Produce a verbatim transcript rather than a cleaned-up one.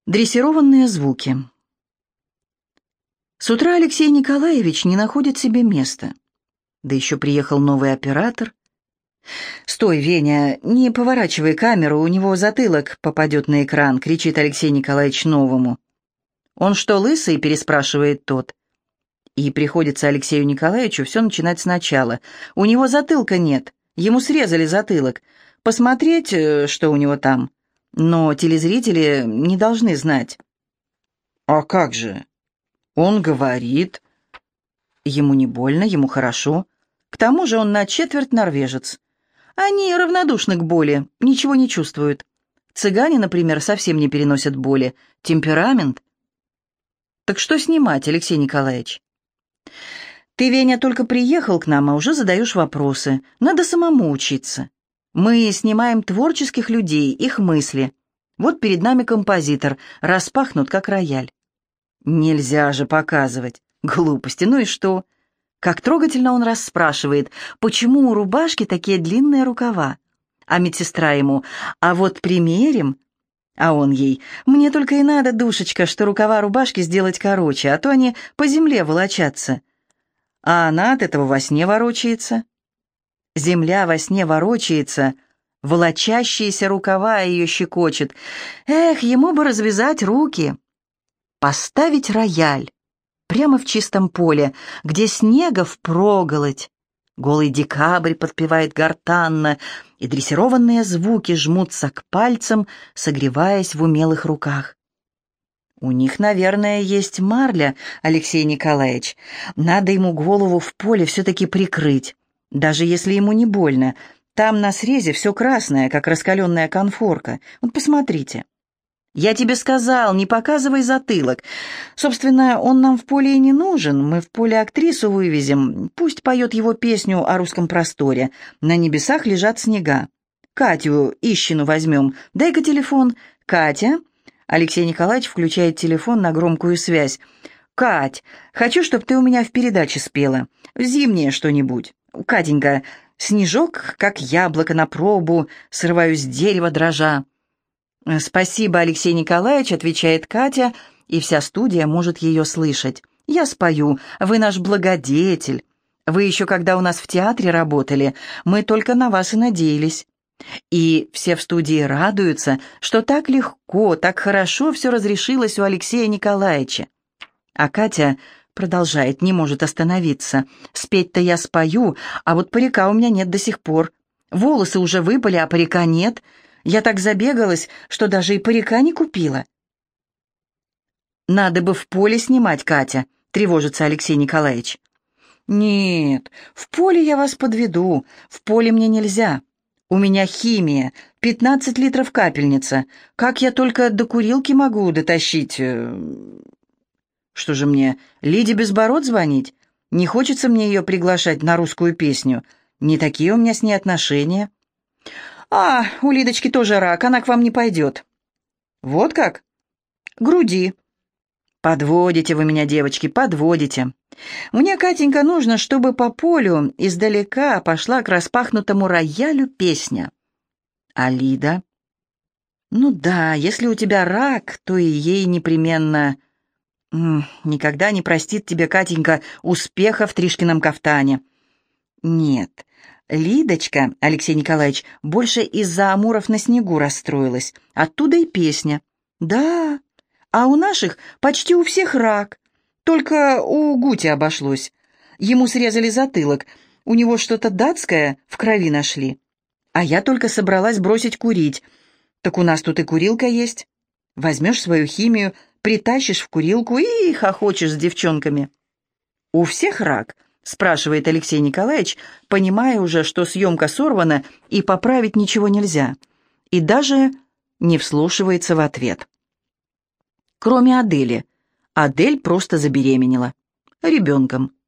Дрессированные звуки. С утра Алексей Николаевич не находит себе места. Да еще приехал новый оператор. «Стой, Веня, не поворачивай камеру, у него затылок попадет на экран», — кричит Алексей Николаевич новому. «Он что, лысый?» — переспрашивает тот. И приходится Алексею Николаевичу все начинать сначала. У него затылка нет, ему срезали затылок. Посмотреть, что у него там. Но телезрители не должны знать. «А как же? Он говорит...» Ему не больно, ему хорошо. К тому же он на четверть норвежец. Они равнодушны к боли, ничего не чувствуют. Цыгане, например, совсем не переносят боли. Темперамент. Так что снимать, Алексей Николаевич? Ты, Веня, только приехал к нам, а уже задаешь вопросы. Надо самому учиться. Мы снимаем творческих людей, их мысли. Вот перед нами композитор, распахнут, как рояль. Нельзя же показывать. Глупости, ну и что? Как трогательно он расспрашивает, почему у рубашки такие длинные рукава. А медсестра ему: «А вот примерим». А он ей: «Мне только и надо, душечка, что рукава рубашки сделать короче, а то они по земле волочатся». А она от этого во сне ворочается. Земля во сне ворочается, волочащиеся рукава ее щекочет. Эх, ему бы развязать руки. Поставить рояль прямо в чистом поле, где снега впроголодь. Голый декабрь подпевает гортанно, и дрессированные звуки жмутся к пальцам, согреваясь в умелых руках. У них, наверное, есть марля, Алексей Николаевич. Надо ему голову в поле все-таки прикрыть, даже если ему не больно. Там на срезе все красное, как раскаленная конфорка. Вот посмотрите. Я тебе сказал, не показывай затылок. Собственно, он нам в поле и не нужен. Мы в поле актрису вывезем. Пусть поет его песню о русском просторе. На небесах лежат снега. Катю Ищину возьмем. Дай-ка телефон. Катя. Алексей Николаевич включает телефон на громкую связь. «Кать, хочу, чтобы ты у меня в передаче спела. Зимнее что-нибудь. Катенька, снежок, как яблоко на пробу, срываю с дерева дрожа». «Спасибо, Алексей Николаевич», — отвечает Катя, и вся студия может ее слышать. «Я спою. Вы наш благодетель. Вы еще когда у нас в театре работали, мы только на вас и надеялись». И все в студии радуются, что так легко, так хорошо все разрешилось у Алексея Николаевича. А Катя продолжает, не может остановиться. «Спеть-то я спою, а вот парика у меня нет до сих пор. Волосы уже выпали, а парика нет. Я так забегалась, что даже и парика не купила». «Надо бы в поле снимать, Катя», — тревожится Алексей Николаевич. «Нет, в поле я вас подведу, в поле мне нельзя. У меня химия, пятнадцать литров капельница. Как я только до курилки могу дотащить? Что же мне, Лиде Безбород звонить? Не хочется мне ее приглашать на русскую песню. Не такие у меня с ней отношения». «А, у Лидочки тоже рак, она к вам не пойдет». «Вот как?» «Груди». «Подводите вы меня, девочки, подводите. Мне, Катенька, нужно, чтобы по полю издалека пошла к распахнутому роялю песня». «А Лида?» «Ну да, если у тебя рак, то и ей непременно...» М, «Никогда не простит тебе, Катенька, успеха в Тришкином кафтане». «Нет, Лидочка, Алексей Николаевич, больше из-за амуров на снегу расстроилась. Оттуда и песня». «Да, а у наших почти у всех рак. Только у Гути обошлось. Ему срезали затылок. У него что-то датское в крови нашли. А я только собралась бросить курить. Так у нас тут и курилка есть. Возьмешь свою химию, притащишь в курилку и хохочешь с девчонками». «У всех рак?» — спрашивает Алексей Николаевич, понимая уже, что съемка сорвана и поправить ничего нельзя. И даже не вслушивается в ответ. Кроме Адели. Адель просто забеременела. Ребенком.